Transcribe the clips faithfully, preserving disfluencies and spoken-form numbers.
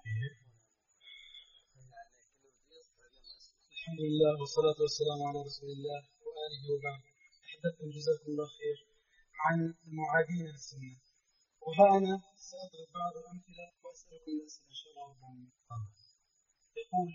الحمد لله والصلاة والسلام على رسول الله وآله وبعد. تحدثتم جزاكم الله خير عن المعادين للسنة، وها أنا سأضرب بعض الأمثلة وأسألكم الأسئلة إن شاء الله. يقول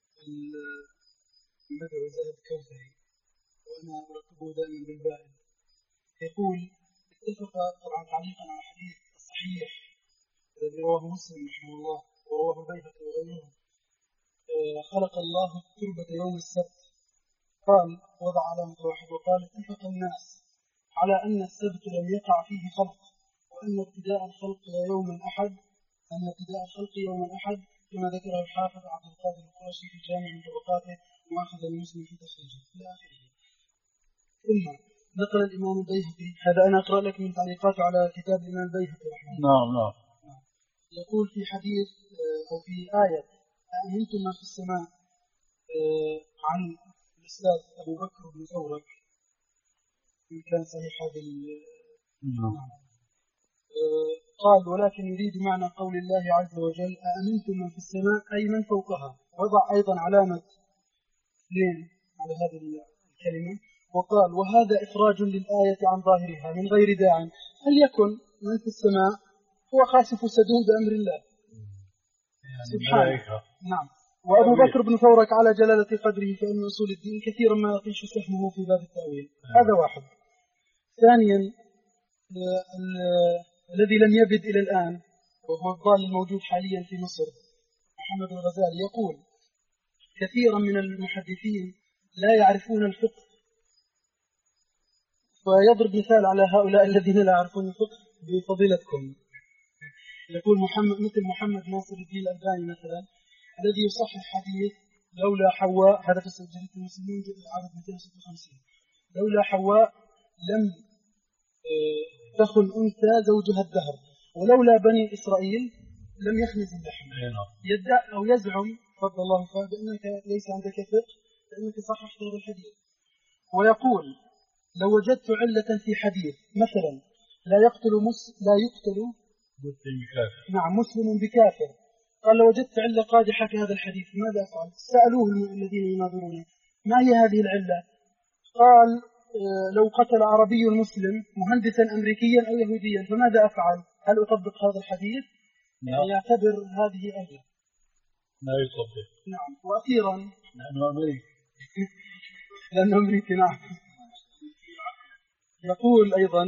المدعو زاهد كوثري، وأنا أرتبه دائما بالبائد، يقول اتفق طبعا تعليقا على الحديث الصحيح الذي رواه مسلم رحمه الله ورواه البيهقي وغيره، خلق الله التربة يوم السبت، قال وضع علامة واحد وقال اتفق الناس على أن السبت لم يقع فيه خلق، وأن ابتداء الخلق يوم الأحد أن ابتداء الخلق يوم الأحد كما ذكره الحافظ عبد القادر القرشي في جامع من طبقاته وأخذ المسلم في تخريجه إلى آخره. ثم نقل الإمام البيهقي، هذا أنا أقرأ لك من تعليقاته على كتاب الإمام البيهقي رحمه الله. نعم نعم. يقول في حديث أو في آية أأمنتم ما في السماء عن الأستاذ أبو بكر بن ثورك، إن كان صحيح هذا نعم. قال ولكن يريد معنى قول الله عز وجل أأمنتم من في السماء أي من فوقها، وضع أيضا علامة اثنين على هذه الكلمة وقال وهذا إخراج للآية عن ظاهرها من غير داع، هل يكن من في السماء هو خاسف سدوم بأمر الله سبحانه. نعم. وأبو بكر بن ثورك على جلالة قدره فإن أصول الدين كثيرا ما يطيش سهمه في باب التأويل. هذا واحد. ثانيا الذي لم يبد إلى الآن وهو الضال الموجود حاليا في مصر محمد الغزالي، يقول كثيرا من المحدثين لا يعرفون الفقه، ويضرب مثال على هؤلاء الذين لا يعرفون الفقه بفضيلتكم. يقول محمد مثل محمد ناصر الدين الألباني مثلا الذي يصحح حديث لولا حواء، هذا في سجلة المسلمين جزء عدد مئتين وستة وخمسين، لولا حواء لم تخن أنثى زوجها الدهر، ولولا بني إسرائيل لم يخنز اللحم. يدعي أو يزعم فضل الله فيه بأنك ليس عندك فقه لأنك صححت هذا الحديث. ويقول لو وجدت علة في حديث مثلا لا يقتل مس لا يقتل مسلم بكافر، نعم مسلم بكافر، قال لو وجدت علة قادحة في هذا الحديث ماذا أفعل؟ سألوه الذين يناظرون ما هي هذه العلة؟ قال لو قتل عربي مسلم مهندسا أمريكيا أو يهوديا فماذا أفعل؟ هل أطبق هذا الحديث؟ نعم. يعتبر هذه علة. لا يطبق. نعم. وأخيرا لأنه أمريكي لأنه أمريكي نعم. يقول أيضا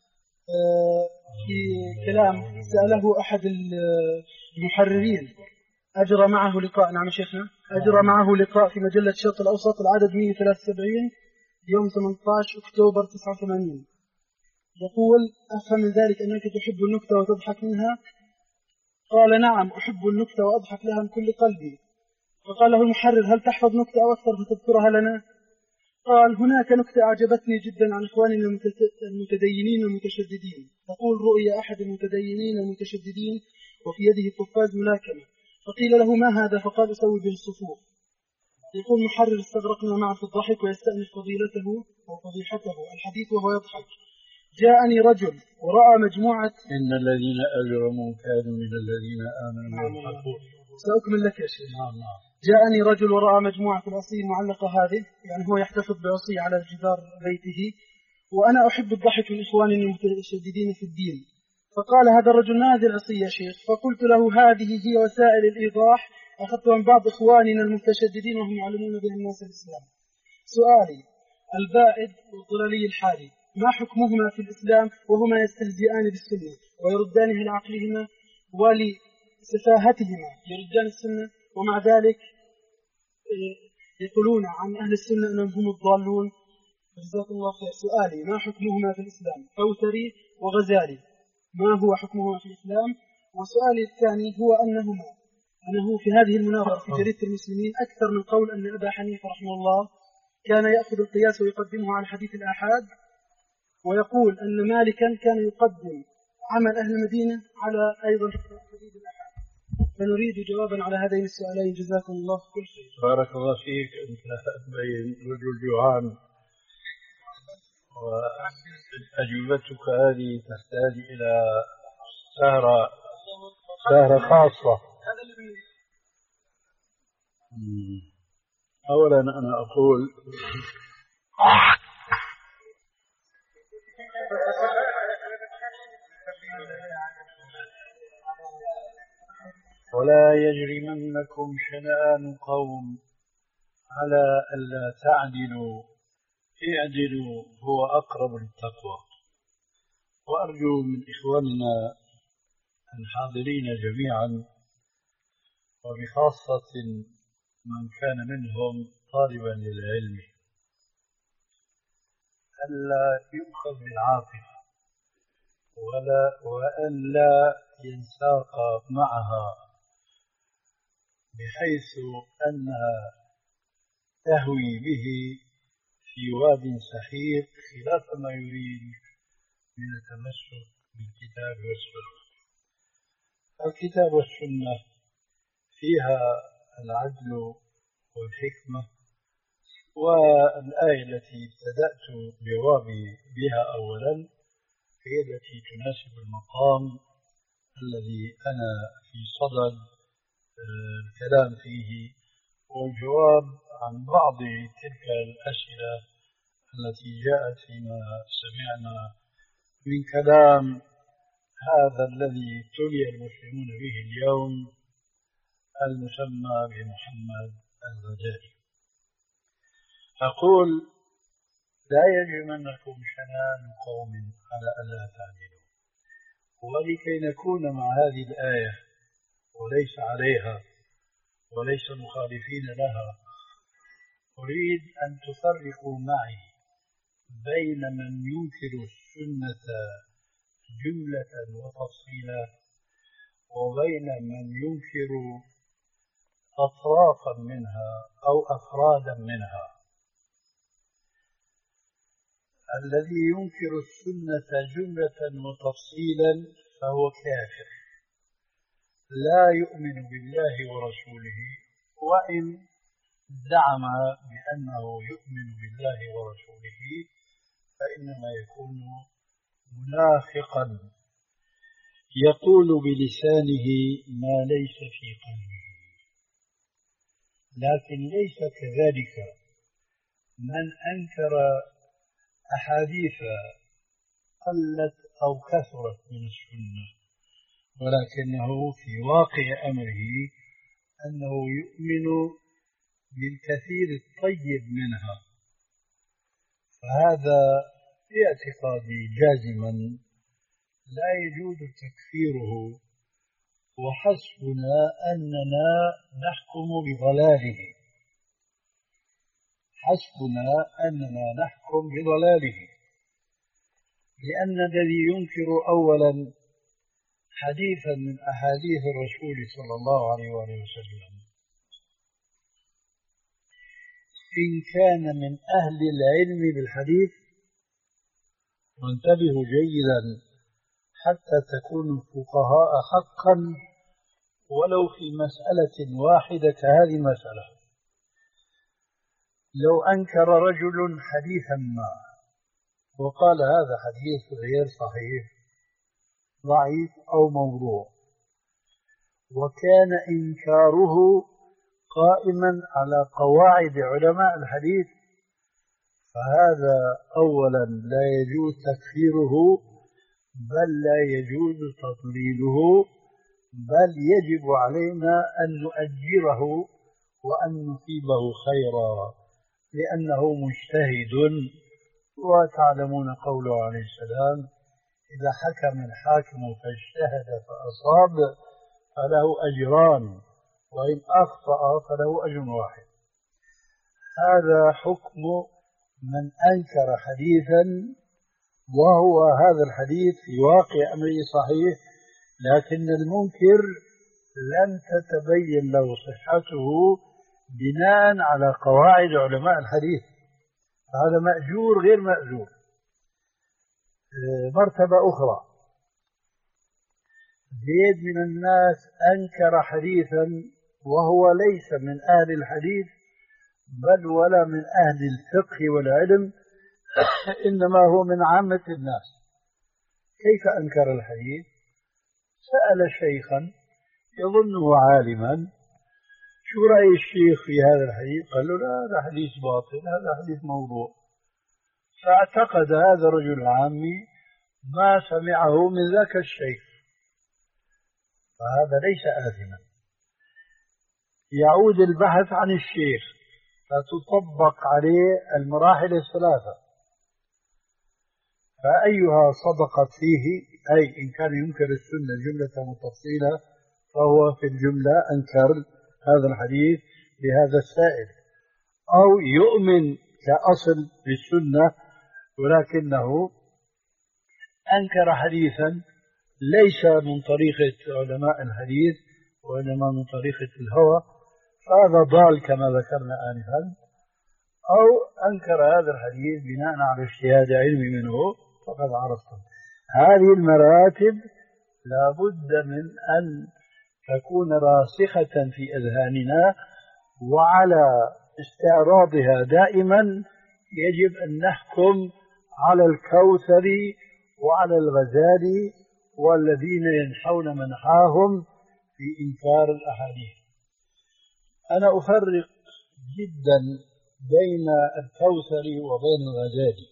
في كلام سأله أحد المحررين أجرى معه لقاء، نعم شيخنا، أجرى معه لقاء في مجلة الشرق الأوسط العدد مئة وثلاثة وسبعين يوم ثمانية عشر أكتوبر تسعة وثمانين. يقول أفهم من ذلك أنك تحب النكتة وتضحك منها؟ قال نعم أحب النكتة وأضحك لها من كل قلبي. فقال له المحرر هل تحفظ نكتة أو أكثر فتذكرها لنا؟ قال هناك نكتة أعجبتني جدا عن إخواننا المتدينين المتشددين، تقول رؤيا أحد المتدينين المتشددين وفي يده قفاز ملاكمة، فقيل له ما هذا؟ فقال أسوي به الصفوف. يقول محرر استغرقنا معه في الضحك ويستأنف فضيلته أو فضيحته الحديث وهو يضحك. جاءني رجل ورأى مجموعة إن الذين أجرموا كانوا من الذين آمنوا يضحكون. سأكمل لك يا شيخ. نعم نعم. جاءني رجل ورأى مجموعة العصي المعلقة هذه، يعني هو يحتفظ بعصي على جدار بيته، وأنا أحب الضحك من إخواني المتشددين في الدين. فقال هذا الرجل ما هذه العصي يا شيخ؟ فقلت له هذه هي وسائل الإيضاح أخذتها من بعض إخواننا المتشددين وهم يعلمون بها الناس الإسلام. سؤالي البائد والضلالي الحالي ما حكمهما في الإسلام وهما يستهزئان بالسنة ويردانها لعقلهما ولسفاهتهما، يردان السنة ومع ذلك يقولون عن أهل السنة أنهم هم الضالون. جزاكم الله خير. سؤالي ما حكمهما في الإسلام؟ كوثري وغزالي ما هو حكمهما في الإسلام؟ وسؤالي الثاني هو أنهما أنه في هذه المناظرة في جريدة المسلمين أكثر من قول أن أبا حنيفة رحمه الله كان يأخذ القياس ويقدمه على حديث الآحاد، ويقول أن مالكا كان يقدم عمل أهل المدينة على أيضا حديث الآحاد. فنريد جوابا على هذين السؤالين جزاكم الله كل خير. بارك الله فيك. أنت تبين رجل جوعان وأجوبتك هذه تحتاج إلى سهرة سهرة خاصة. أولا أنا أقول ولا يجرمنكم شنآن قوم على ألا تعدلوا اعدلوا هو أقرب للتقوى. وأرجو من إخواننا الحاضرين جميعا وبخاصة من كان منهم طالبا للعلم ألا يؤخذ بالعاطفة ولا وأن لا ينساق معها بحيث أنها تهوي به في واد سحيق خلاف ما يريد من التمسك بالكتاب والسنة. الكتاب والسنة فيها العدل والحكمة، والآية التي ابتدأت جوابي بها أولا هي التي تناسب المقام الذي أنا في صدد الكلام فيه والجواب عن بعض تلك الأسئلة التي جاءت فيما سمعنا من كلام هذا الذي ابتلي المسلمون به اليوم المسمى بمحمد الغزالي. أقول لا يجرمنكم شنآن قوم على ألا تعدلوا. ولكي نكون مع هذه الآية وليس عليها وليس مخالفين لها أريد أن تفرقوا معي بين من ينكر السنة جملة وتفصيلا وبين من ينكر أطرافا منها أو أفرادا منها. الذي ينكر السنة جملة وتفصيلا فهو كافر لا يؤمن بالله ورسوله، وإن زعم بأنه يؤمن بالله ورسوله فإنما يكون منافقا يقول بلسانه ما ليس في قلبه. لكن ليس كذلك من أنكر أحاديث قلت أو كثرت من السنة ولكنه في واقع أمره أنه يؤمن بالكثير الطيب منها، فهذا في اعتقادي جازما لا يجوز تكفيره، وحسبنا أننا نحكم بضلاله حسبنا أننا نحكم بضلاله لأن الذي ينكر أولا حديثا من أحاديث الرسول صلى الله عليه وسلم إن كان من أهل العلم بالحديث، وانتبهوا جيدا حتى تكونوا فقهاء حقا ولو في مسألة واحدة كهذه المسألة. لو أنكر رجل حديثا ما وقال هذا حديث غير صحيح ضعيف أو موضوع، وكان إنكاره قائما على قواعد علماء الحديث، فهذا أولا لا يجوز تكفيره بل لا يجوز تضليله، بل يجب علينا أن نؤجره وأن نصيبه خيرا لأنه مجتهد. وتعلمون قوله عليه السلام إذا حكم الحاكم فاجتهد فأصاب فله أجران وإن أخطأ فله أجر واحد. هذا حكم من أنكر حديثا وهو هذا الحديث في واقع أمره صحيح، لكن المنكر لم تتبين له صحته بناء على قواعد علماء الحديث، هذا مأجور غير مأجور. مرتبة أخرى، زيد من الناس أنكر حديثا وهو ليس من أهل الحديث بل ولا من أهل الفقه والعلم، إنما هو من عامة الناس. كيف أنكر الحديث؟ سأل شيخا يظنه عالما شو رأي الشيخ في هذا الحديث؟ قال له لا، هذا حديث باطل، هذا حديث موضوع. فاعتقد هذا الرجل العامي ما سمعه من ذاك الشيخ، فهذا ليس آثما. يعود البحث عن الشيخ فتطبق عليه المراحل الثلاثة، فأيها صدقت فيه، أي إن كان ينكر السنة جملة وتفصيلا فهو في الجملة أنكر هذا الحديث بهذا السائل، أو يؤمن كأصل بالسنة ولكنه أنكر حديثا ليس من طريقة علماء الحديث وإنما من طريقة الهوى، فهذا ضال كما ذكرنا آنفا، أو أنكر هذا الحديث بناء على اجتهاد علمي منه. فقد عرفتم هذه المراتب لا بد من أن تكون راسخة في أذهاننا، وعلى استعراضها دائما يجب أن نحكم على الكوثري وعلى الغزالي والذين ينحون منحاهم في إنكار الأحاديث. أنا أفرق جدا بين الكوثري وبين الغزالي.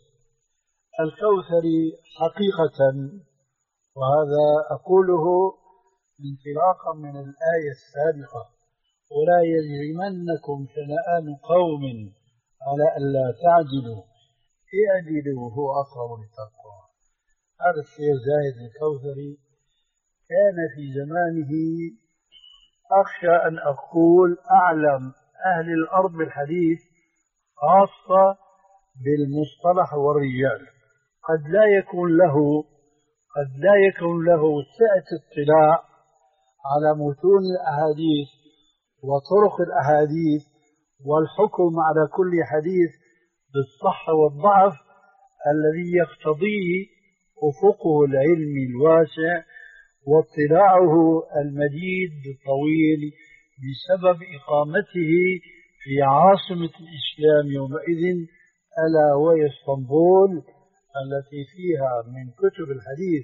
الكوثري حقيقة، وهذا أقوله انطلاقا من الآية السابقة: ولا يجرمنكم شنآن قوم على ألا تعدلوا اعدلوا هو أقرب للتقوى. هذا الشيخ زاهد الكوثري كان في زمانه أخشى أن أقول أعلم أهل الأرض بالحديث، خاصة بالمصطلح والرجال. قد لا يكون له قد لا يكون له سعة اطلاع على متون الأحاديث وطرق الأحاديث والحكم على كل حديث بالصحة والضعف الذي يقتضيه أفقه العلمي الواسع واطلاعه المديد الطويل بسبب إقامته في عاصمة الإسلام يومئذ، ألا وهي اسطنبول، التي فيها من كتب الحديث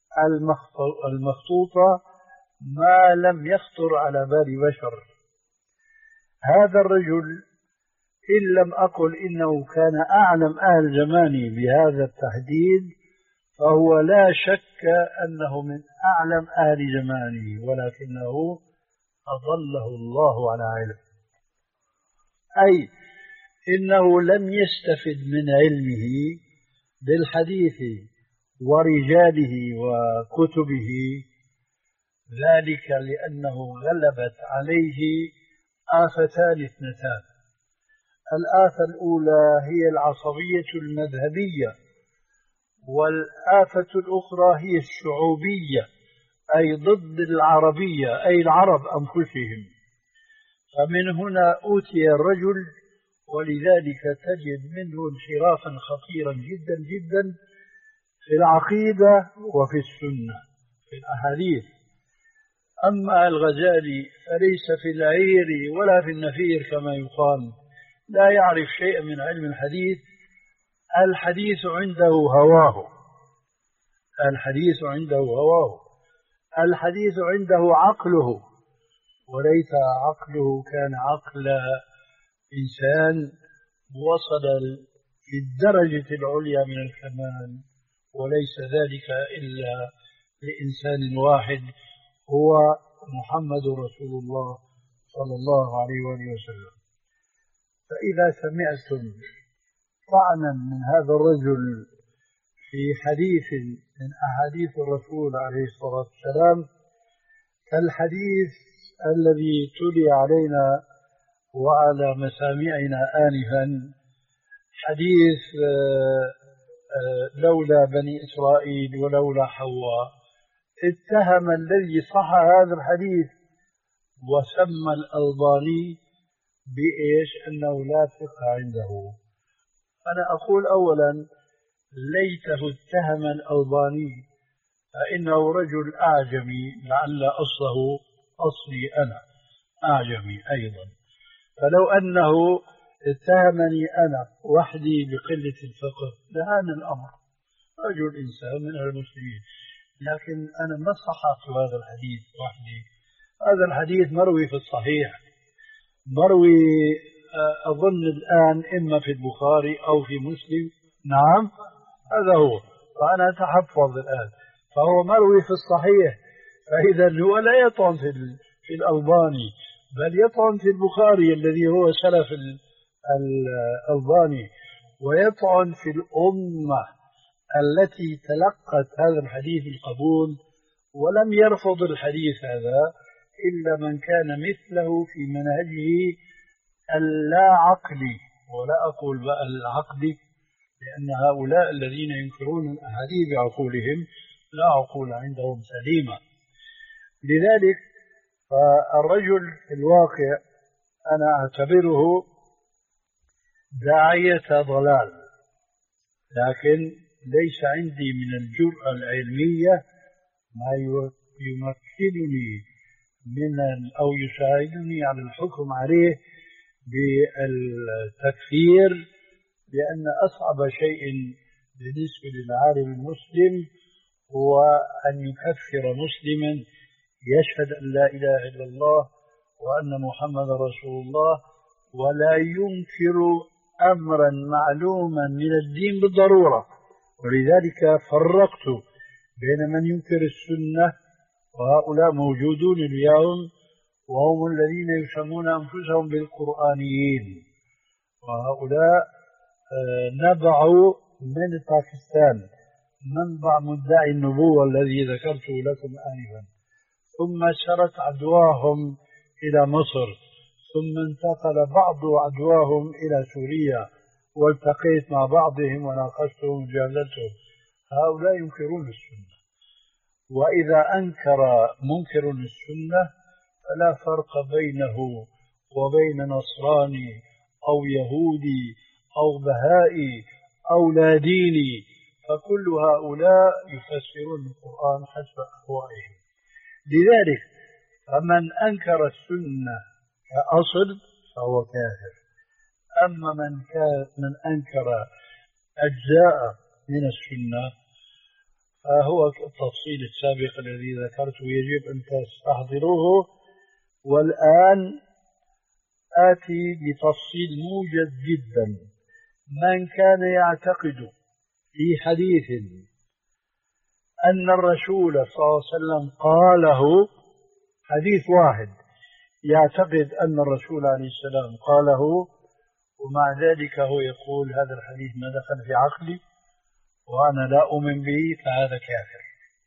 المخطوطة ما لم يخطر على بال بشر. هذا الرجل إن لم أقل إنه كان أعلم أهل زمانه بهذا التحديد، فهو لا شك أنه من أعلم أهل زمانه، ولكنه أظله الله على علم، أي إنه لم يستفد من علمه بالحديث ورجاله وكتبه، ذلك لأنه غلبت عليه آفتان اثنتان. الآفة الأولى هي العصبية المذهبية، والآفة الأخرى هي الشعوبية، أي ضد العربية، أي العرب أنفسهم. فمن هنا أوتي الرجل، ولذلك تجد منه انحرافا خطيرا جدا جدا في العقيدة وفي السنة في الأحاديث. أما الغزالي فليس في العير ولا في النفير كما يقال، لا يعرف شيئا من علم الحديث. الحديث عنده هواه الحديث عنده هواه الحديث عنده عقله، وليس عقله كان عقل إنسان وصل في الدرجة العليا من الكمال، وليس ذلك إلا لإنسان واحد هو محمد رسول الله صلى الله عليه وآله وسلم. فإذا سمعتم طعنا من هذا الرجل في حديث من أحاديث الرسول عليه الصلاة والسلام كالحديث الذي تلي علينا وعلى مسامعنا آنفا، حديث لولا بني إسرائيل ولولا حواء، اتهم الذي صح هذا الحديث وسمى الألباني بإيش؟ أنه لا فقه عنده. أنا أقول أولا ليته اتهم الألباني، فإنه رجل أعجمي، لعل أصله أصلي أنا أعجمي أيضا، فلو أنه اتهمني أنا وحدي بقلة الفقه لهان الأمر، رجل إنسان من المسلمين، لكن أنا ما صححت هذا الحديث وحدي. هذا الحديث مروي في الصحيح، مروي أظن الآن إما في البخاري أو في مسلم. نعم هذا هو، فأنا أتحفظ الآن، فهو مروي في الصحيح، فإذا هو لا يطعن في في الألباني، بل يطعن في البخاري الذي هو سلف الألباني، ويطعن في الأمة التي تلقت هذا الحديث القبول ولم يرفض الحديث هذا إلا من كان مثله في منهجه اللا عقلي، ولا أقول بقى العقلي لأن هؤلاء الذين ينكرون الأحاديث بعقولهم لا عقول عندهم سليمة. لذلك فالرجل في الواقع أنا أعتبره داعية ضلال، لكن ليس عندي من الجرأة العلمية ما يمكنني من أو يساعدني على الحكم عليه بالتكفير، لأن أصعب شيء بالنسبة للعالم المسلم هو أن يكفر مسلما يشهد أن لا إله إلا الله وأن محمد رسول الله ولا ينكر أمرا معلوما من الدين بالضرورة. ولذلك فرقت بين من ينكر السنة، وهؤلاء موجودون اليوم وهم الذين يسمون أنفسهم بالقرآنيين، وهؤلاء نبعوا من باكستان، منبع مدعي النبوة الذي ذكرته لكم آنفا، ثم سرت عدواهم إلى مصر، ثم انتقل بعض عدواهم إلى سوريا، والتقيت مع بعضهم وناقشتهم وجادلتهم. هؤلاء ينكرون السنة، وإذا أنكر منكر السنة فلا فرق بينه وبين نصراني أو يهودي أو بهائي أو لا ديني، فكل هؤلاء يفسرون القرآن حسب أهوائهم. لذلك فمن أنكر السنة كأصل فهو كافر، أما من كان من أنكر أجزاء من السنة فهو التفصيل السابق الذي ذكرته يجب أن تستحضروه. والآن آتي بتفصيل موجز جدا. من كان يعتقد في حديث أن الرسول صلى الله عليه وسلم قاله، حديث واحد يعتقد أن الرسول عليه السلام قاله، ومع ذلك هو يقول هذا الحديث ما دخل في عقلي وأنا لا أؤمن به، فهذا كافر.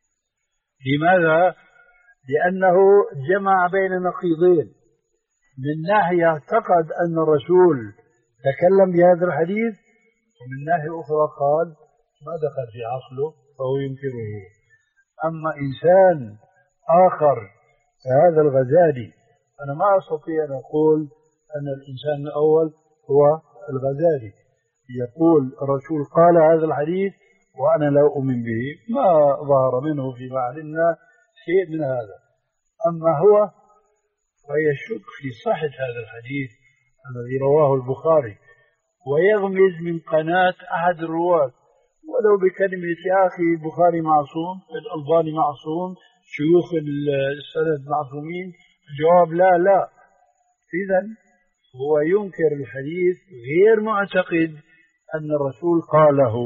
لماذا؟ لأنه جمع بين نقيضين، من ناحية اعتقد أن الرسول تكلم بهذا الحديث، ومن ناحية أخرى قال ما دخل في عقله فهو ينكره. أما إنسان آخر كهذا الغزالي، أنا ما أستطيع أن أقول أن الإنسان الأول هو الغزالي يقول الرسول قال هذا الحديث وأنا لا أؤمن به، ما ظهر منه فيما علمنا شيء من هذا. أما هو فيشك في صحة هذا الحديث الذي رواه البخاري، ويغمز من قناة أحد الرواة ولو بكلمة يا أخي البخاري معصوم، الألباني معصوم، شيوخ السند معصومين. الجواب لا لا. إذن هو ينكر الحديث غير معتقد أن الرسول قاله،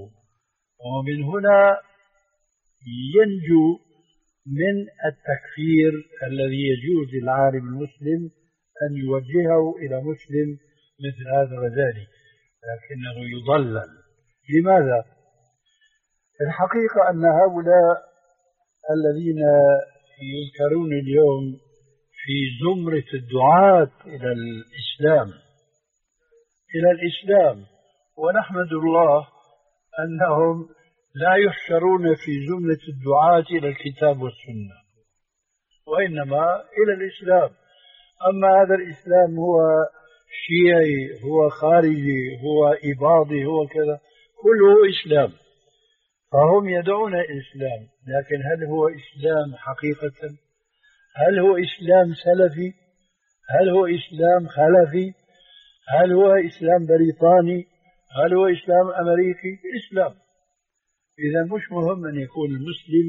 ومن هنا ينجو من التكفير الذي يجوز للعالم المسلم أن يوجهه إلى مسلم مثل هذا الغزالي، لكنه يضلل. لماذا؟ الحقيقة أن هؤلاء الذين يذكرون اليوم في زمرة الدعاة إلى الإسلام إلى الإسلام ونحمد الله أنهم لا يحشرون في زمرة الدعاة إلى الكتاب والسنة، وإنما إلى الإسلام. أما هذا الإسلام هو شيعي، هو خارجي، هو إباضي، هو كذا، كله إسلام، فهم يدعون الإسلام، لكن هل هو إسلام حقيقة؟ هل هو إسلام سلفي؟ هل هو إسلام خلفي؟ هل هو إسلام بريطاني؟ هل هو إسلام أمريكي؟ إسلام. إذا مش مهم أن يكون المسلم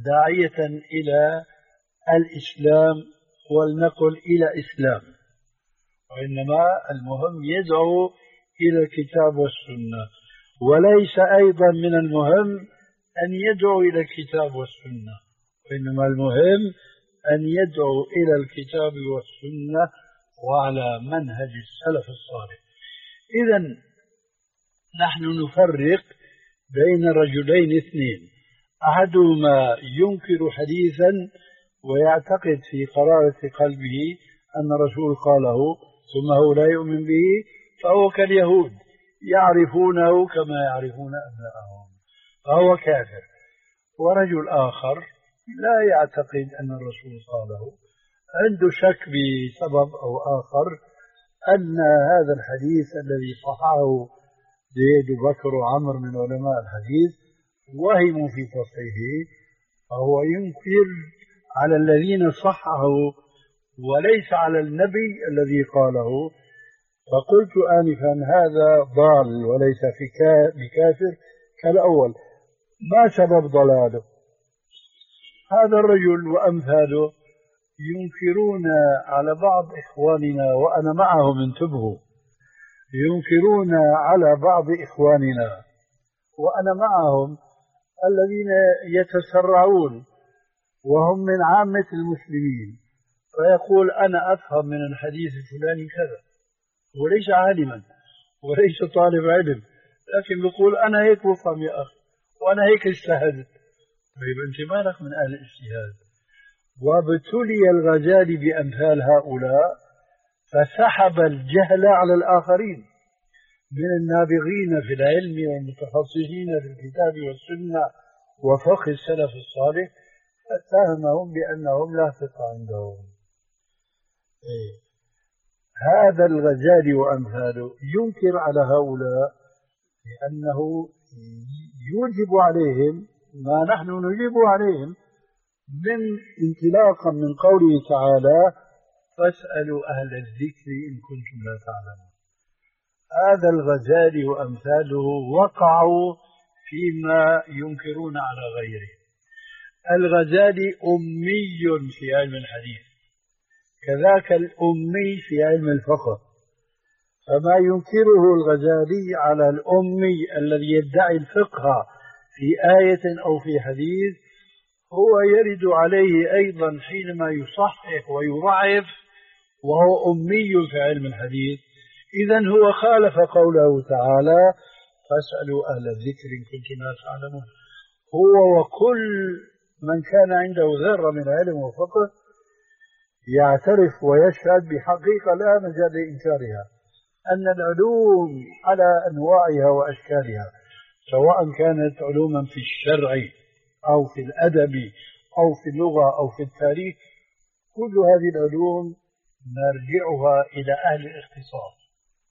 داعية إلى الإسلام ولنقل إلى إسلام، وإنما المهم يدعو إلى الكتاب والسنة، وليس أيضا من المهم أن يدعو إلى الكتاب والسنة، وإنما المهم أن يدعو إلى الكتاب والسنة وعلى منهج السلف الصالح. إذن نحن نفرق بين رجلين اثنين، أحدهما ينكر حديثا ويعتقد في قرارة قلبه أن الرسول قاله ثم هو لا يؤمن به، فهو كاليهود يعرفونه كما يعرفون أبناءهم، فهو كافر. ورجل آخر لا يعتقد أن الرسول قاله، عنده شك بسبب أو آخر أن هذا الحديث الذي صححه زيد بكر وعمر من علماء الحديث وهموا في تصحيحه، فهو ينكر على الذين صححوا وليس على النبي الذي قاله. فقلت آنفا هذا ضال وليس بكافر كالأول. ما سبب ضلاله؟ هذا الرجل وأمثاله ينكرون على بعض إخواننا، وأنا معهم انتبهوا، ينكرون على بعض إخواننا وأنا معهم الذين يتسرعون وهم من عامة المسلمين، فيقول أنا أفهم من الحديث الفلاني كذا، وليس عالما وليس طالب علم، لكن يقول أنا هيك بفهم يا أخي وأنا هيك اجتهدت. طيب أنت مالك من أهل الاجتهاد؟ وابتلي الغزالي بأمثال هؤلاء فسحب الجهل على الآخرين من النابغين في العلم والمتخصصين في الكتاب والسنة وفقه السلف الصالح، اتهمهم بأنهم لا ثقة عندهم. إيه. هذا الغزالي وأمثاله ينكر على هؤلاء لأنه يوجب عليهم ما نحن نجيب عليهم من انطلاقا من قوله تعالى فاسألوا أهل الذكر إن كنتم لا تعلمون. هذا الغزالي وأمثاله وقعوا فيما ينكرون على غيره. الغزالي أمي في علم الحديث، كذاك الأمي في علم الفقه، فما ينكره الغزالي على الأمي الذي يدعي الفقه في آية أو في حديث هو يرد عليه أيضا حينما يصحح ويضعف وهو أمي في علم الحديث. إذن هو خالف قوله تعالى فاسألوا أهل الذكر إن كنتم لا تعلمون. هو وكل من كان عنده ذرة من علم وفقه يعترف ويشهد بحقيقة لا مجال لإنكارها أن العلوم على أنواعها وأشكالها، سواء كانت علوما في الشرع أو في الأدب أو في اللغة أو في التاريخ، كل هذه العلوم نرجعها إلى أهل الاختصاص.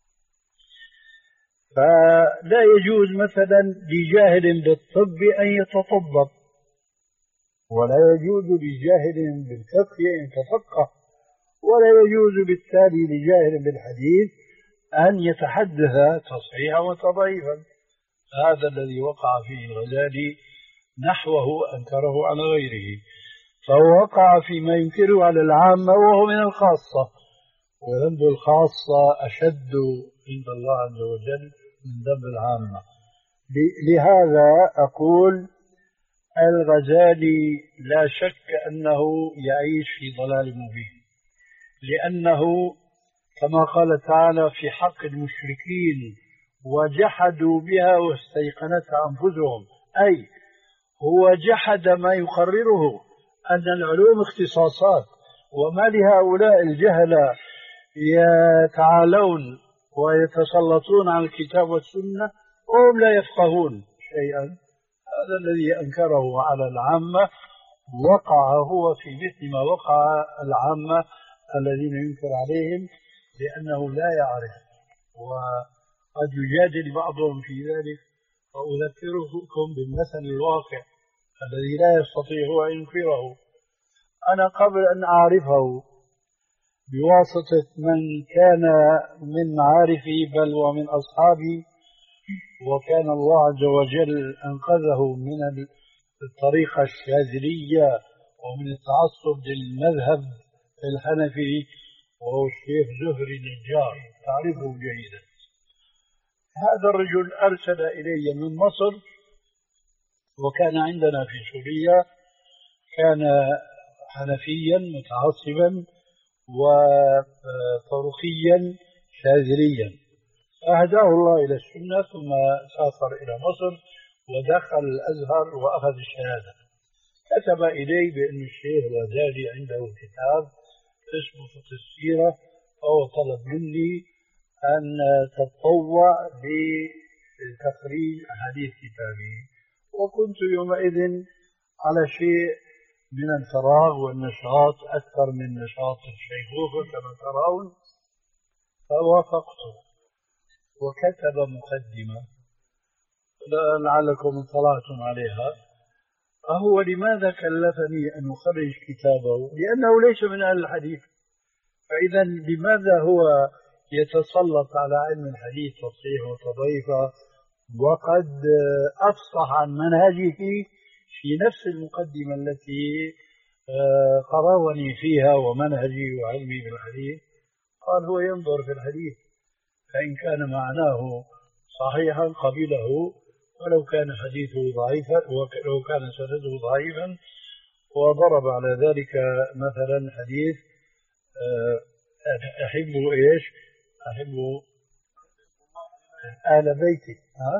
فلا يجوز مثلا لجاهل بالطب أن يتطبب، ولا يجوز لجاهل بالفقه أن يتفقه، ولا يجوز بالتالي لجاهل بالحديث أن يتحدث تصحيحا وتضعيفا. هذا الذي وقع فيه الغزالي نحوه أنكره على غيره، فهو وقع فيما ينكره على العامة وهو من الخاصة، وذنب الخاصة أشد عند الله عز وجل من ذنب العامة. لهذا أقول الغزالي لا شك أنه يعيش في ضلال مبين، لأنه كما قال تعالى في حق المشركين وجحدوا بها واستيقنتها أنفسهم، أي هو جحد ما يقرره أن العلوم اختصاصات، وما لهؤلاء الجهلة يتعالون ويتسلطون على الكتاب والسنة وهم لا يفقهون شيئا. هذا الذي أنكره على العامة وقع هو في مثل ما وقع العامة الذين ينكر عليهم لأنه لا يعرف، وقد يجادل بعضهم في ذلك. وأذكركم بالمثل الواقع الذي لا يستطيع أن ينكره. أنا قبل أن أعرفه بواسطة من كان من معارفي بل ومن أصحابي، وكان الله عز وجل أنقذه من الطريقة الشاذلية ومن التعصب للمذهب الحنفي وهو الشيخ زهري النجار، تعرفه جيدا. هذا الرجل أرسل إلي من مصر، وكان عندنا في سوريا، كان حنفيا متعصبا وطرقيا شاذليا، فهداه الله إلى السنة، ثم سافر إلى مصر ودخل الأزهر وأخذ الشهادة. كتب إلي بأن الشيخ الغزالي عنده كتاب اسمه فقه السيرة، فهو طلب مني أن تتطوع بتخريج أحاديث كتابه، وكنت يومئذ على شيء من الفراغ والنشاط أكثر من نشاط الشيخوخة كما ترون، فوافقته وكتب مقدمة لعلكم اطلعتم عليها. فهو لماذا كلفني أن أخرج كتابه؟ لأنه ليس من أهل الحديث، فإذا لماذا هو يتسلط على علم الحديث تصحيح وتضعيفه وقد أفصح عن منهجه في نفس المقدمة التي قررني فيها ومنهجي وعلمي بالحديث؟ قال هو ينظر في الحديث، فإن كان معناه صحيحا قبله، ولو كان حديثه ضعيفا ولو كان سنده ضعيفا. وضرب على ذلك مثلا حديث أحب إيش أحب آل بيتي، ها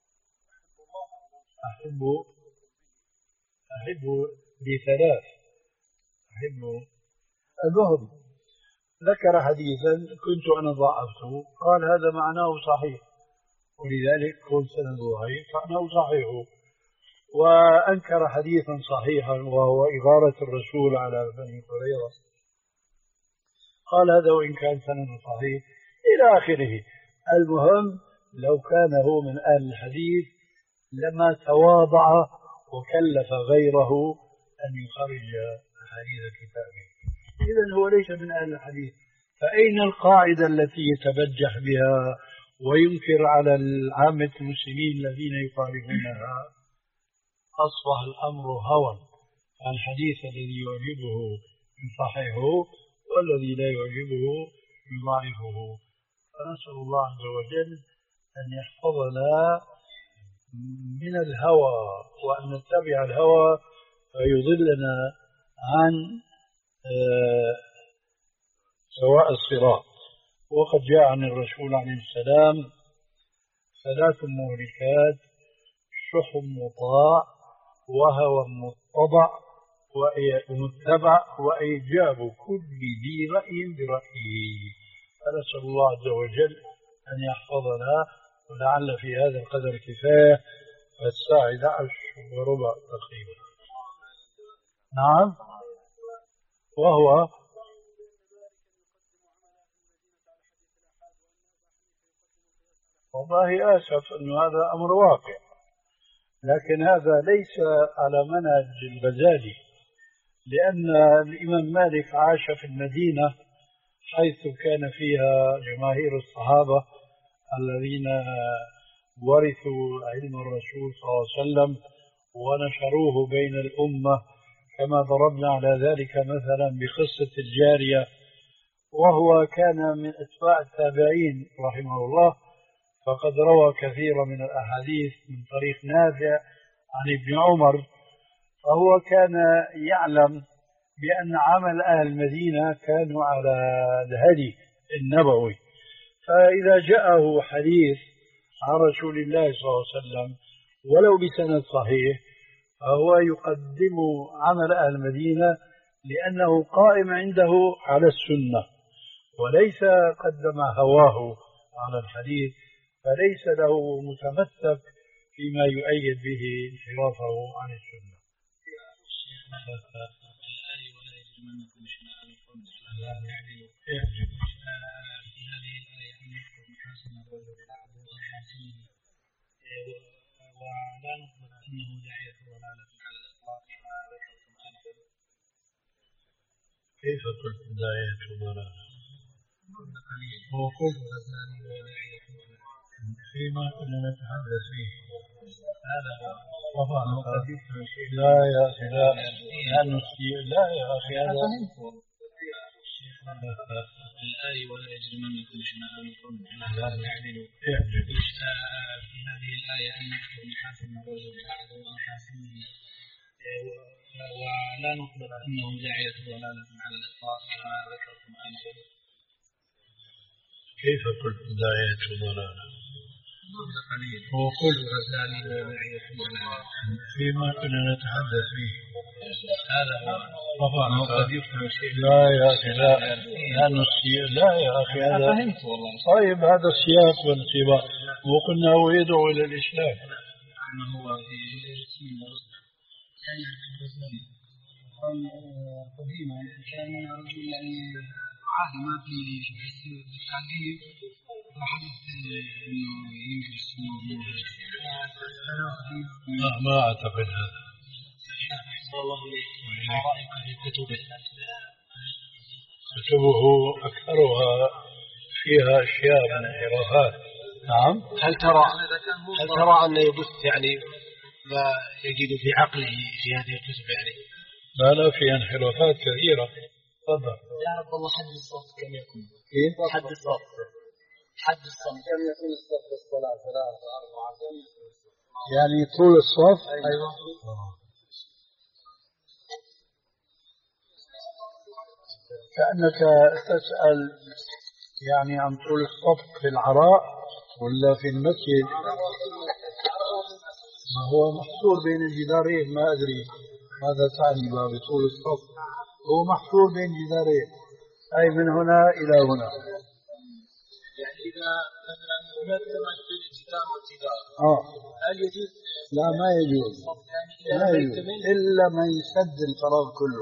أحب أحب بثلاث، أحب الظهر. ذكر حديثا كنت أنا ضعفته، قال هذا معناه صحيح، ولذلك قلت سنده ضعيف فأنه صحيح. وأنكر حديثا صحيحا وهو إغارة الرسول على بني هريرة، قال هذا وإن كان سنده صحيح إلى آخره. المهم لو كان هو من أهل الحديث لما تواضع وكلف غيره أن يخرج حديث كتابه. إذن هو ليس من أهل الحديث، فأين القاعدة التي يتبجح بها وينكر على العامة المسلمين الذين يخالفونها؟ أصبح الأمر هوى، الحديث الذي يعجبه يصححه والذي لا يعجبه يضاعفه. فنسأل الله عز وجل أن يحفظنا من الهوى، وأن نتبع الهوى فيضلنا عن سواء الصراط. وقد جاء عن الرسول عليه السلام ثلاث مهلكات: شح مطاع، وهوى متبع ومتبع، وإيجاب كل ذي رأي برأيه. فنسأل الله عز وجل أن يحفظنا. ولعل في هذا القدر كفاية، فالساعة إحدى عشر وربع تقريبا. نعم. وهو والله آسف أن هذا أمر واقع، لكن هذا ليس على منهج الغزالي، لأن الإمام مالك عاش في المدينة حيث كان فيها جماهير الصحابة الذين ورثوا علم الرسول صلى الله عليه وسلم ونشروه بين الأمة، كما ضربنا على ذلك مثلا بقصة الجارية. وهو كان من أتباع التابعين رحمه الله، فقد روى كثيرا من الأحاديث من طريق نافع عن ابن عمر، فهو كان يعلم بأن عمل أهل المدينة كانوا على الهدي النبوي. فإذا جاءه حديث عن رسول الله صلى الله عليه وسلم ولو بسند صحيح، فهو يقدم عمل أهل المدينة لأنه قائم عنده على السنة، وليس قدم هواه على الحديث، فليس له متمسك فيما يؤيد به انحرافه عن السنة. ولا نثبت أنه داعية ولا نفعل الإطلاق كيف قلت داعية ولا وقلت فيما كنا نتحدث فيه هذا طبعا لا يا أخي لا لا نسيء لا يا أخي هذا الآية ولا يجرمنكم شنآن قوم على ألا تعدلوا في هذه الآية أن نكتب محاسن الرجل أحد محاسنه ولا نطلق أنه داعية ضلالة على الإطلاق كما ذكرتم أنتم. كيف قلت داعية ضلالة؟ هو قلت الغزالي داعية ضلالة فيما كنا نتحدث فيه. هذا هو طبعا قد يفهم شيء. لا يا أخي لا لأنه السياق لا يا أخي هذا فهمت والله. طيب هذا السياق والانطباع وقلنا هو يدعو إلى الإسلام. أنه هو في قال قديما كان رجل يعني عادي ما في التعليم وحدث انه يجلس لا ما اعتقد هذا. الله ما رايك في كتبه؟ كتبه اكثرها فيها اشياء من الخرافات. نعم. هل ترى هل ترى انه يبث يعني ما يجد في عقله في هذه الكتب يعني؟ لا لا في انحرافات كثيرة. تفضل. يا رب الله حد الصوت كم يكون؟ إيه؟ حد الصوت حد الصوت كم يكون الصوت في الصلاة؟ ثلاثة أربعة كم يكون الصوت؟ يعني طول الصف. أيوة. كأنك تسأل يعني عن طول الصف في العراء ولا في المسجد؟ ما هو محصور بين الجدارين ما أدري ماذا تعني بطول الصف. هو محصور بين جدارين أي من هنا إلى هنا. يعني إذا مثلا هناك بين الجدار والجدار آه. هل يجوز؟ لا ما يجوز. لا يجوز إلا ما يسد الفراغ كله.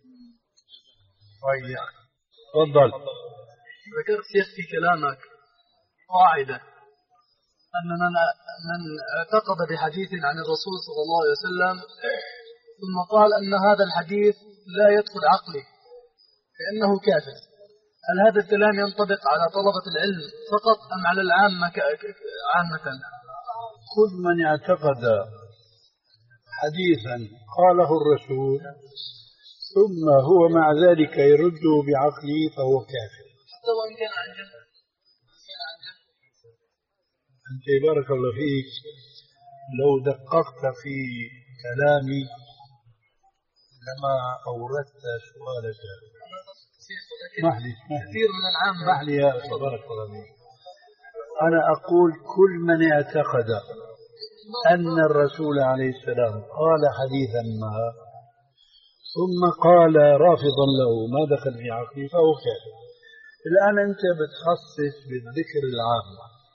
طيب تفضل. ذكرت شيخ في كلامك قاعدة أن من من اعتقد بحديث عن الرسول صلى الله عليه وسلم ثم قال أن هذا الحديث لا يدخل عقله فإنه كافر. هل هذا الكلام ينطبق على طلبة العلم فقط أم على العامة عامة؟ كل من اعتقد حديثا قاله الرسول ثم هو مع ذلك يرده بعقله فهو كافر. حتى وإن كان عن جهل. أنت بارك الله فيك لو دققت في كلامي لما أوردت سؤالك. كثير من العام محلي يا أخي بارك الله فيك. أنا أقول كل من اعتقد أن الرسول عليه السلام قال حديثا ما ثم قال رافضا له ما دخل في عقلي فهو كافر. الآن أنت بتخصص بالذكر العام،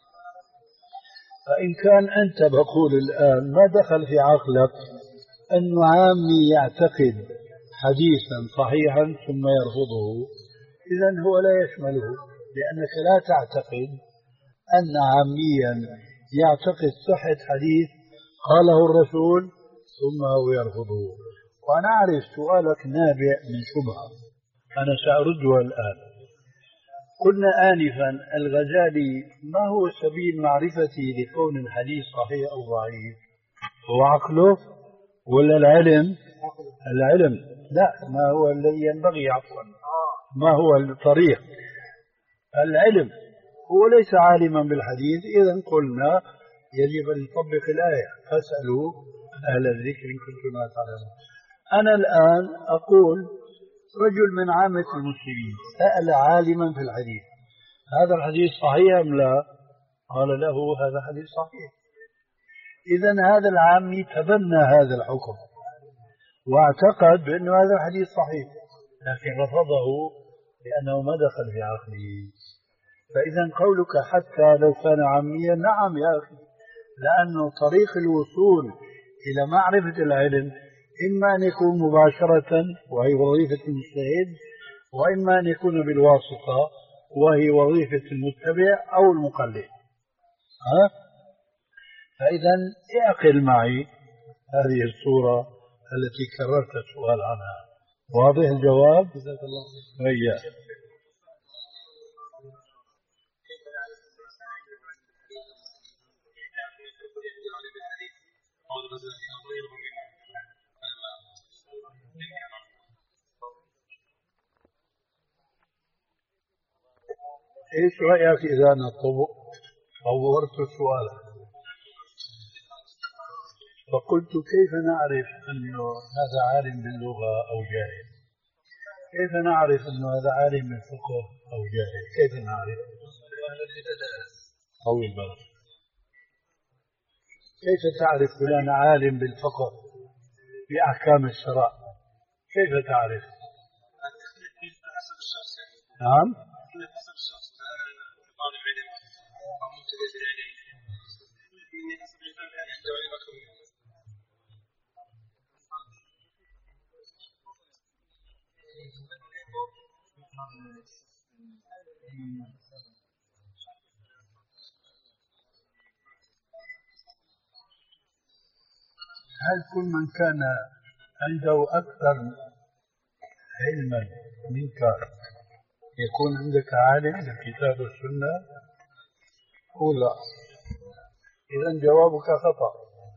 فإن كان أنت بقول الآن ما دخل في عقلك أنه عامي يعتقد حديثا صحيحا ثم يرفضه، إذن هو لا يشمله، لأنك لا تعتقد أن عاميا يعتقد صحة حديث قاله الرسول ثم هو يرفضه. وأنا أعرف سؤالك نابع من شبهة أنا سأردها الآن. قلنا آنفا الغزالي ما هو سبيل معرفتي لكون الحديث صحيح أو ضعيف؟ هو عقله ولا العلم؟ العلم. لا، ما هو الذي ينبغي عفوا ما هو الطريق؟ العلم. هو ليس عالما بالحديث، إذا قلنا يجب أن نطبق الآية فاسألوا أهل الذكر إن كنتم لا تعلمون. أنا الآن أقول رجل من عامة المسلمين سأل عالما في الحديث هذا الحديث صحيح أم لا؟ قال له هذا حديث صحيح. إذن هذا العامي تبنى هذا الحكم واعتقد بأن هذا الحديث صحيح، لكن رفضه لأنه ما دخل في عقله. فإذا قولك حتى لو كان عاميا، نعم يا أخي، لأنه طريق الوصول إلى معرفة العلم إما أن يكون مباشرة وهي وظيفة المجتهد، وإما أن يكون بالواسطة وهي وظيفة المتبع أو المقلد. ها؟ فإذا اعقل معي هذه الصورة التي كررت السؤال عنها. واضح الجواب؟ جزاك الله خير. إيش رأيك إذا أنا طورت سؤالا فقلت كيف نعرف أنه هذا عالم باللغة أو جاهل؟ كيف نعرف أنه هذا عالم بالفقه أو جاهل؟ كيف نعرف؟ طول بالك. كيف تعرف فلان عالم بالفقه بأحكام الشرع؟ كيف تعرف؟ نعم. هل كل من كان عنده أكثر علما منك يكون عندك عالم بالكتاب والسنة أو لا؟ إذا جوابك خطأ.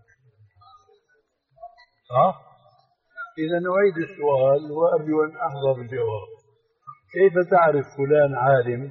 ها؟ إذا نعيد السؤال وأرجو أن أحضر الجواب. كيف تعرف فلان عالم؟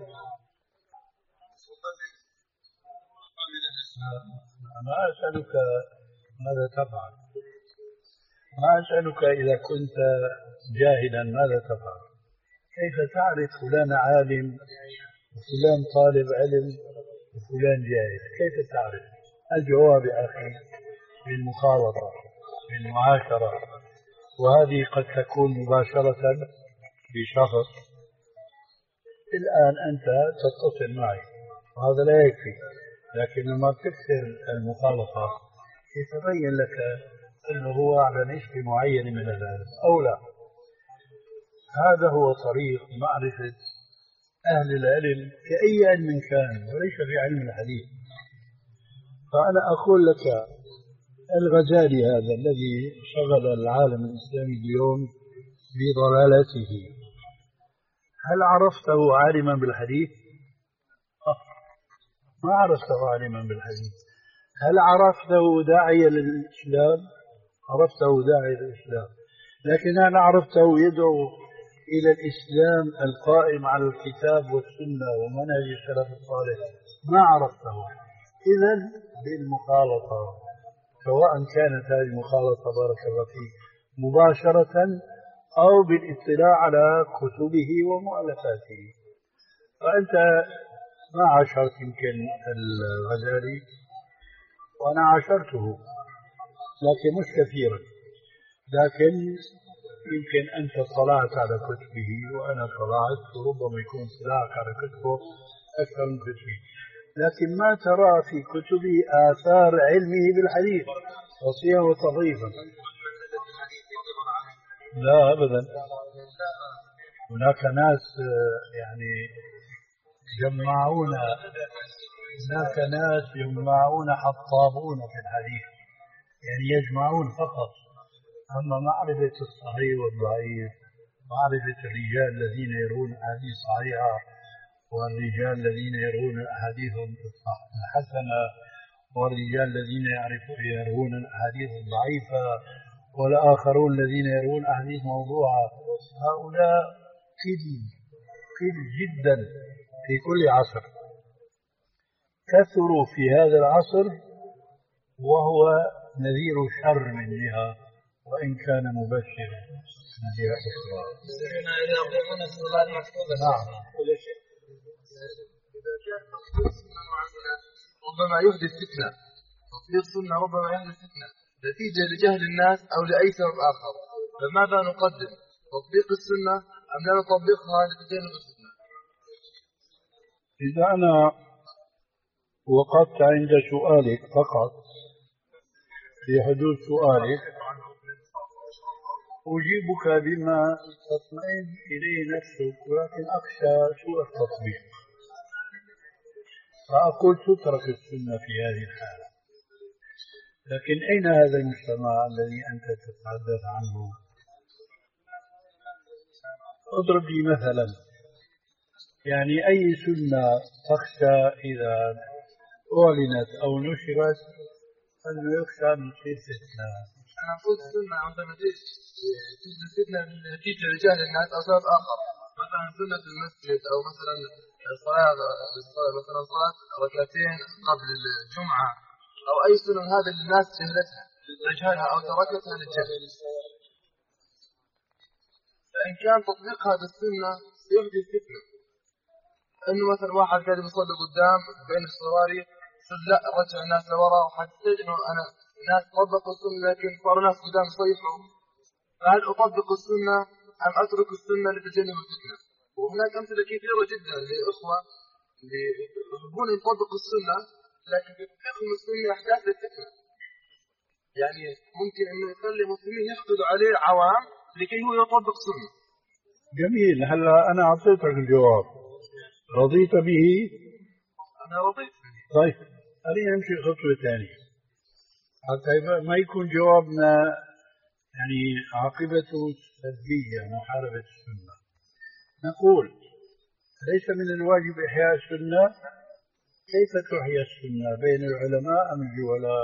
ما أسألك ماذا تفعل، ما أسألك إذا كنت جاهلا ماذا تفعل. كيف تعرف فلان عالم وفلان طالب علم وفلان جاهل؟ كيف تعرف؟ الجواب يا أخي بالمخالطة بالمعاشرة، وهذه قد تكون مباشرة بشخص. الآن أنت تتصل معي وهذا لا يكفي، لكن لما تكثر المخالطة يتبين لك أنه هو على نسبة معينة من العلم أو لا. هذا هو طريق معرفة أهل العلم في أي علم كان وليس في علم الحديث. فأنا أقول لك الغزالي هذا الذي شغل العالم الإسلامي اليوم بضلالته، هل عرفته عالما بالحديث؟ ما عرفته عالما بالحديث. هل عرفته داعيا للإسلام؟ عرفته داعيا للإسلام، لكن هل عرفته يدعو إلى الإسلام القائم على الكتاب والسنة ومنهج السلف الصالح؟ ما عرفته. إذا بالمخالطة، سواء كانت هذه المخالطة بارك الله فيك مباشرة أو بالاطلاع على كتبه ومؤلفاته. فأنت ما عاشرت يمكن الغزالي وأنا عاشرته لكن مش كثيرا، لكن يمكن أنت اطلعت على كتبه وأنا اطلعت، وربما يكون اطلاعك على كتبه أكثر من كتبي، لكن ما ترى في كتبه آثار علمه بالحديث تصحيحا وتضعيفا. لا أبدا. هناك ناس يعني يجمعون هناك ناس يجمعون حطابون في الحديث، يعني يجمعون فقط. أما معرفة الصحيح والضعيف، معرفة الرجال الذين يرون أحاديث صحيحة والرجال الذين يرون أحاديث الحسنة والرجال الذين يرون أحاديث ضعيفة والآخرون الذين يرون أحاديث موضوعة، هؤلاء قل قل جدا في كل عصر. كثروا في هذا العصر وهو نذير شر من جهة وإن كان مبشرا من جهة أخرى. نعم. ربما يحدث فتنة، تطبيق سنة ربما يحدث فتنة نتيجة لجهل الناس أو لأي سبب آخر، فماذا نقدم؟ تطبيق السنة أم لا نطبقها لتجنب الفتنة؟ إذا أنا وقفت عند سؤالك فقط في حدود سؤالك أجيبك بما تطمئن إليه نفسك، ولكن أخشى سوء التطبيق، فأقول تترك السنة في هذه الحالة. لكن أين هذا المجتمع الذي أنت تتحدث عنه؟ اضرب لي مثلا، يعني أي سنة تخشى إذا أعلنت أو نشرت أنه يخشى من تصير فتنة؟ أنا أقول السنة عندما تجد فتنة نتيجة لجهل الناس أو سبب آخر، مثلا سنة المسجد أو مثلا صلاة مثلا صلاة ركعتين قبل الجمعة أو أي سنن هذه الناس جهلتها تجهلها أو تركتها للجهل، فإن كان تطبيق هذا السنة يحدث فتنة. إنه مثلا واحد قاعد يصلي قدام بين الصواري يقول لا رجع الناس لورا، وحسيت إنه أنا الناس طبقوا السنة لكن صاروا ناس قدام يصيحوا، فهل أطبق السنة أم أترك السنة لتجنب الفتنة؟ وهناك أمثلة كثيرة جدا للإخوة اللي يحبون يطبقوا السنة لكن يتخذوا السنة أحداث للفتنة، يعني ممكن إنه يخلي المسلمين يحقدوا عليه عوام لكي هو يطبق سنة. جميل. هلا أنا أعطيتك الجواب، رضيت به؟ أنا رضيت به. طيب خلينا نمشي خطوة ثانية حتى ما يكون جوابنا يعني عاقبته سلبية محاربة السنة. نقول ليس من الواجب إحياء السنة. كيف تحيا السنة بين العلماء أم الجهلاء؟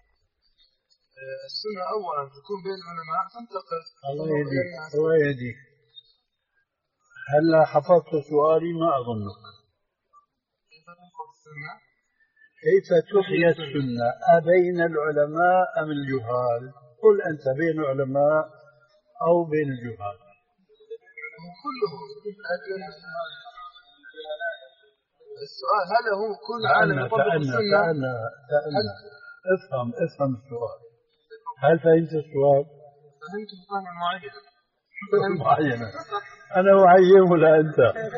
السنة أولا تكون بين العلماء تنتقل. الله يهديك الله يهديك. هلا حفظت سؤالي ما أظنك. كيف تحيا السنة أبين العلماء أم الجهال؟ قل أنت بين العلماء أو بين الجهال؟ كلهم. السؤال هل هو كل عالم يطبق السنة؟ تأنى تأنى افهم افهم السؤال. هل فهمت السؤال؟ فهمت فهما معينة. معينة. أنا أعين ولا أنت؟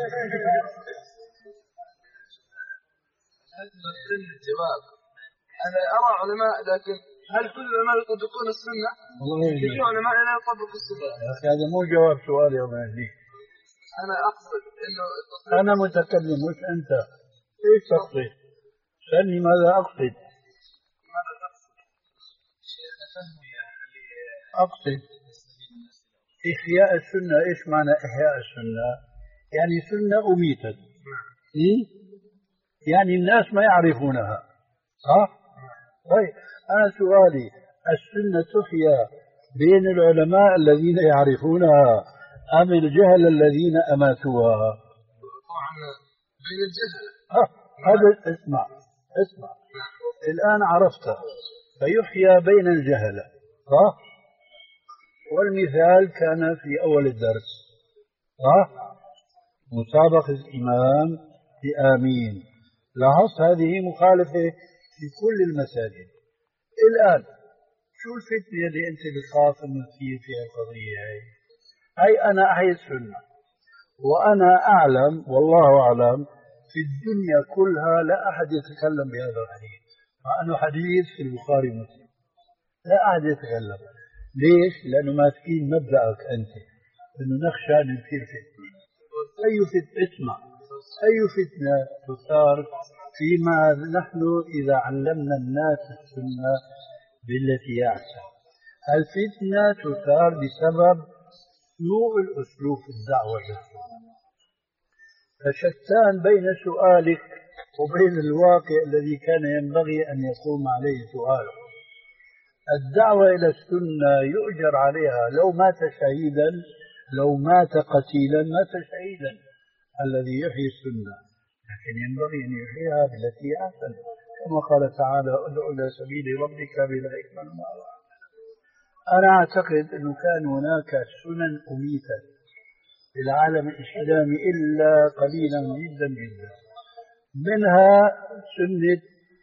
هل تمثل الجواب؟ أنا أرى علماء لكن هل كل العلماء يطبقون السنة؟ كثير علماء لا يطبقوا السنة. هذا مو جواب سؤالي يا مهدي. أنا أقصد إنه أنا متكلم مش أنت. إيش تقصد؟ سألني ماذا أقصد؟ ماذا تقصد؟ شيخ فهمي يعني أقصد إحياء السنة. إيش معنى إحياء السنة؟ يعني سنة أميتت. إيه؟ يعني الناس ما يعرفونها. صح؟ طيب أنا سؤالي السنة تحيا بين العلماء الذين يعرفونها أم الجهل الذين أماتوها؟ طبعا بين الجهل. آه. هذا اسمع اسمع الآن عرفت فيحيا بين الجهل. صح؟ والمثال كان في أول الدرس. صح؟ مسابقة الإمام بآمين. لاحظت هذه مخالفة في كل المساجد. الآن شو الفتنة اللي أنت بتخاف أن تصير في القضية هاي؟ هاي أنا أحيي السنة وأنا أعلم والله أعلم في الدنيا كلها لا أحد يتكلم بهذا الحديث، مع أنه حديث في البخاري ومسلم. لا أحد يتكلم. ليش؟ لأنه ماسكين مبدأك أنت أنه نخشى أن يصير فتنة. أي فتنة؟ اسمع، أي فتنة تثار فيما نحن إذا علمنا الناس السنة بالتي أحسن؟ الفتنة تثار بسبب سوء الأسلوب في الدعوة للسنة. فشتان بين سؤالك وبين الواقع الذي كان ينبغي أن يقوم عليه سؤالك. الدعوة إلى السنة يؤجر عليها لو مات شهيدا، لو مات قتيلا مات شهيدا الذي يحيي السنة، لكن ينبغي أن يحييها بالتي أحسن كما قال تعالى ادع إلى سبيل ربك بالحكمة والموعظة. أنا أعتقد أنه كان هناك سنن أميتة في العالم الإسلامي إلا قليلا جدا جدا، منها سنة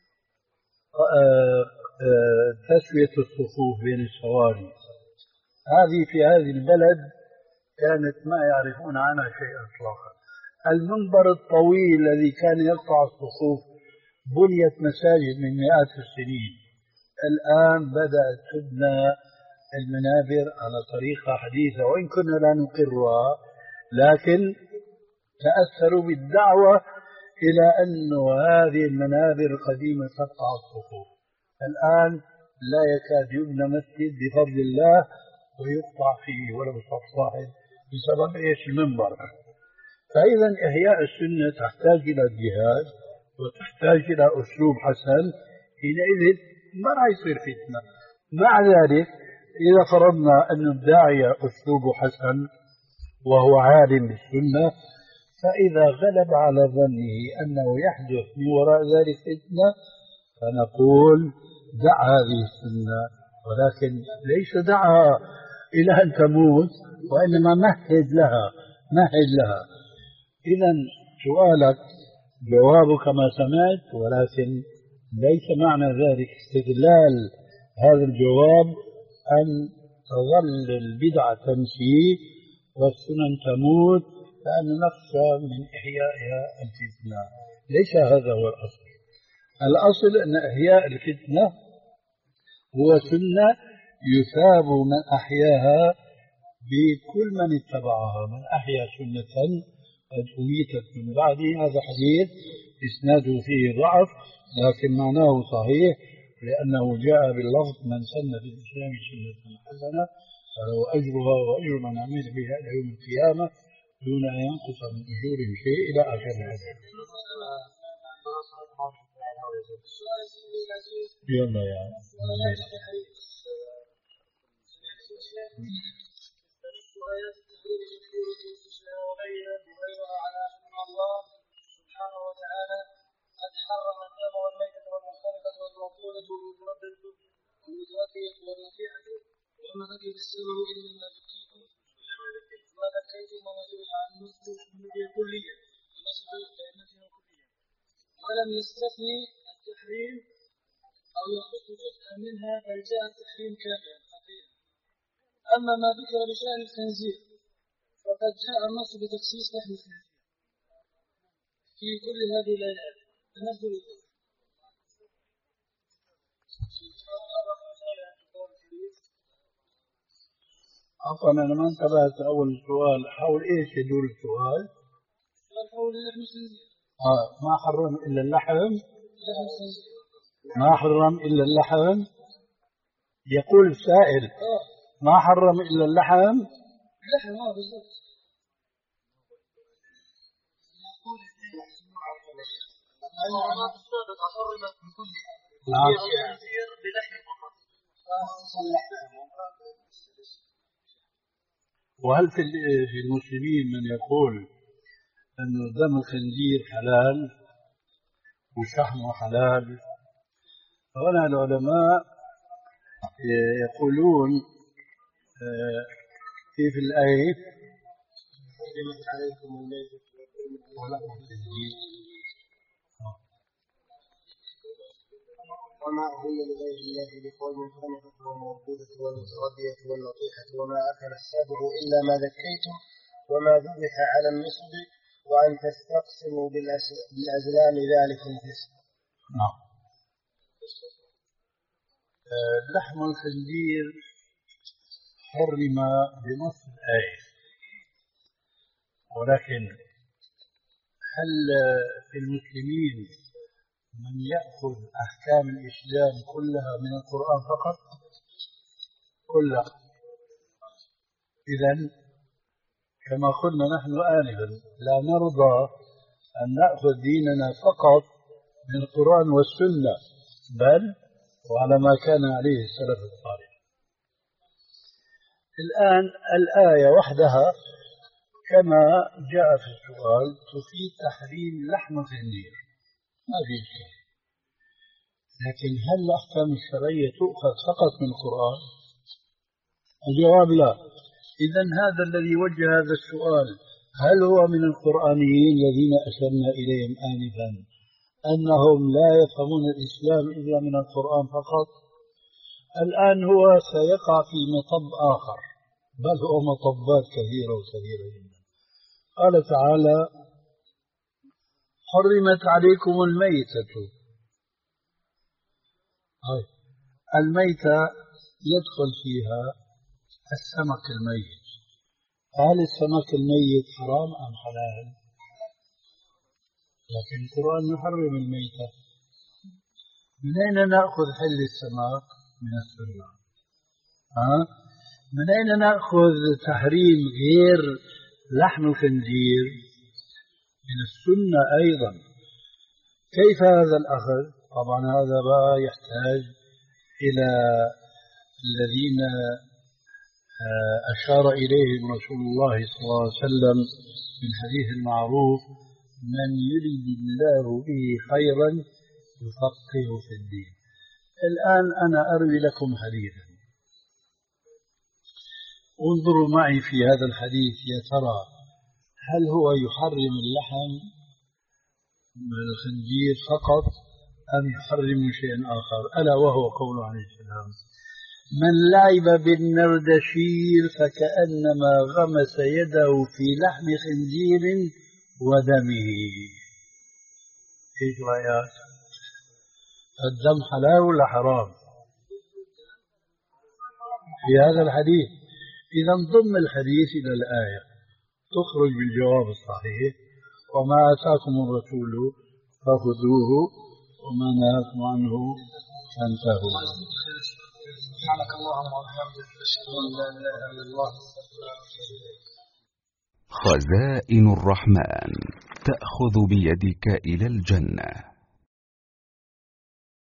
تسوية الصفوف بين السواري. هذه في هذه البلد كانت ما يعرفون عنها شيء إطلاقا. المنبر الطويل الذي كان يقطع الصفوف بنيت مساجد من مئات السنين. الآن بدأت تبنى المنابر على طريقة حديثة، وإن كنا لا نقرها لكن تأثروا بالدعوة إلى أن هذه المنابر القديمة تقطع الصفوف. الآن لا يكاد يبنى مسجد بفضل الله ويقطع فيه ولو صف واحد بسبب إيش؟ المنبر. فإذا إحياء السنة تحتاج إلى جهاد وتحتاج إلى أسلوب حسن، حينئذ ما راح يصير فتنة. مع ذلك إذا فرضنا أن الداعية أسلوبه حسن وهو عالم بالسنة فإذا غلب على ظنه أنه يحدث من وراء ذلك فتنة فنقول دع هذه السنة، ولكن ليس دعها إلى أن تموت، وإنما مهد لها مهد لها. إذا سؤالك جوابك ما سمعت، ولكن ليس معنى ذلك استغلال هذا الجواب أن تظل البدعة تمشي والسنن تموت لأن نخشى من إحيائها الفتنة. ليس هذا هو الأصل. الأصل أن إحياء الفتنة هو سنة يثاب من أحياها بكل من اتبعها. من أحيا سنة قد أميتت من بعده، هذا حديث إسناده فيه ضعف لكن معناه صحيح، لأنه جاء باللفظ من سن في الإسلام سنة حسنة فله أجرها وأجر من عمل بها إلى يوم القيامة دون أن ينقص من أجورهم شيء إلى آخر الحديث. يلا يا الله سبحانه وتعالى قد حرم الدم والميتة والمنخنقة والموقوذة والمتردد والمتوكلة والنصيحة وما ذكر السبب إلا ما ذكيتم ما ذكيتم وما ذبح عن المسجد كليا المسجد كأنته كليا، ولم يستثني التحريم أو يخص جزءا منها بل جاء التحريم كاملا حقيقة. أما ما ذكر بشأن الخنزير فقد جاء النص بتخصيص لحم الخنزير في كل هذه الآيات تنزل الكفر. عفوا أنا ما انتبهت أول سؤال، حول إيش يدور السؤال؟ حول لحم الخنزير. آه ما حرم إلا اللحم. لحم الخنزير ما حرم إلا اللحم. يقول السائل آه. ما حرم إلا اللحم. لحم اه بالضبط. المعلومات السابقة حرمت من كل الخنزير بلحم فقط. وهل في المسلمين من يقول أن دم الخنزير حلال وشحمه حلال؟ هنا العلماء يقولون كيف الآية حرمت عليكم الميتة ولحم الخنزير وما أهل لغير الله بقول المنخنقة والموقوذة والمتردية والنطيحة وما أكل السبع إلا ما ذكيتم وما ذبح على النصب وأن تستقسموا بالأزلام ذلك الفسق. نعم. لحم الخنزير حرم بنص الآية، ولكن هل في المسلمين من يأخذ أحكام الإسلام كلها من القرآن فقط؟ كلها. إذن كما قلنا نحن آنفا لا نرضى أن نأخذ ديننا فقط من القرآن والسنة، بل وعلى ما كان عليه السلف الصالح. الآن الآية وحدها كما جاء في السؤال تفيد تحريم لحم الخنزير، ما في شيء. لكن هل الأحكام الشرعية تؤخذ فقط من القرآن؟ الجواب لا. إذن هذا الذي وجه هذا السؤال هل هو من القرآنيين الذين أشرنا إليهم آنفا أنهم لا يفهمون الإسلام إلا من القرآن فقط؟ الآن هو سيقع في مطب آخر، بل هو مطبات كثيرة وكثيرة جدا. قال تعالى حرمت عليكم الميتة. هاي الميتة يدخل فيها السمك الميت. هل السمك الميت حرام أم حلال؟ لكن القرآن يحرم الميتة. من أين نأخذ حل السمك؟ من السنة. ها؟ من أين نأخذ تحريم غير لحم الخنزير؟ من السنة أيضا. كيف هذا الأخذ؟ طبعا هذا بقى يحتاج إلى الذين أشار إليهم رسول الله صلى الله عليه وسلم في الحديث المعروف: من يريد الله به خيرا يفقه في الدين. الآن أنا أروي لكم حديثا، انظروا معي في هذا الحديث يا ترى هل هو يحرم اللحم من الخنزير فقط أم يحرم شيئا آخر؟ ألا وهو قوله عليه السلام: من لعب بالنردشير فكأنما غمس يده في لحم خنزير ودمه. ايش رأيك؟ الدم حلال ولا حرام في هذا الحديث؟ إذا ضم الحديث إلى الآية تخرج بالجواب الصحيح: وما آتاكم الرسول فخذوه وما نهاكم عنه فانتهوا. سبحانك اللهم وبحمدك أشهد أن لا إله إلا الله. خزائن الرحمن تأخذ بيدك إلى الجنة.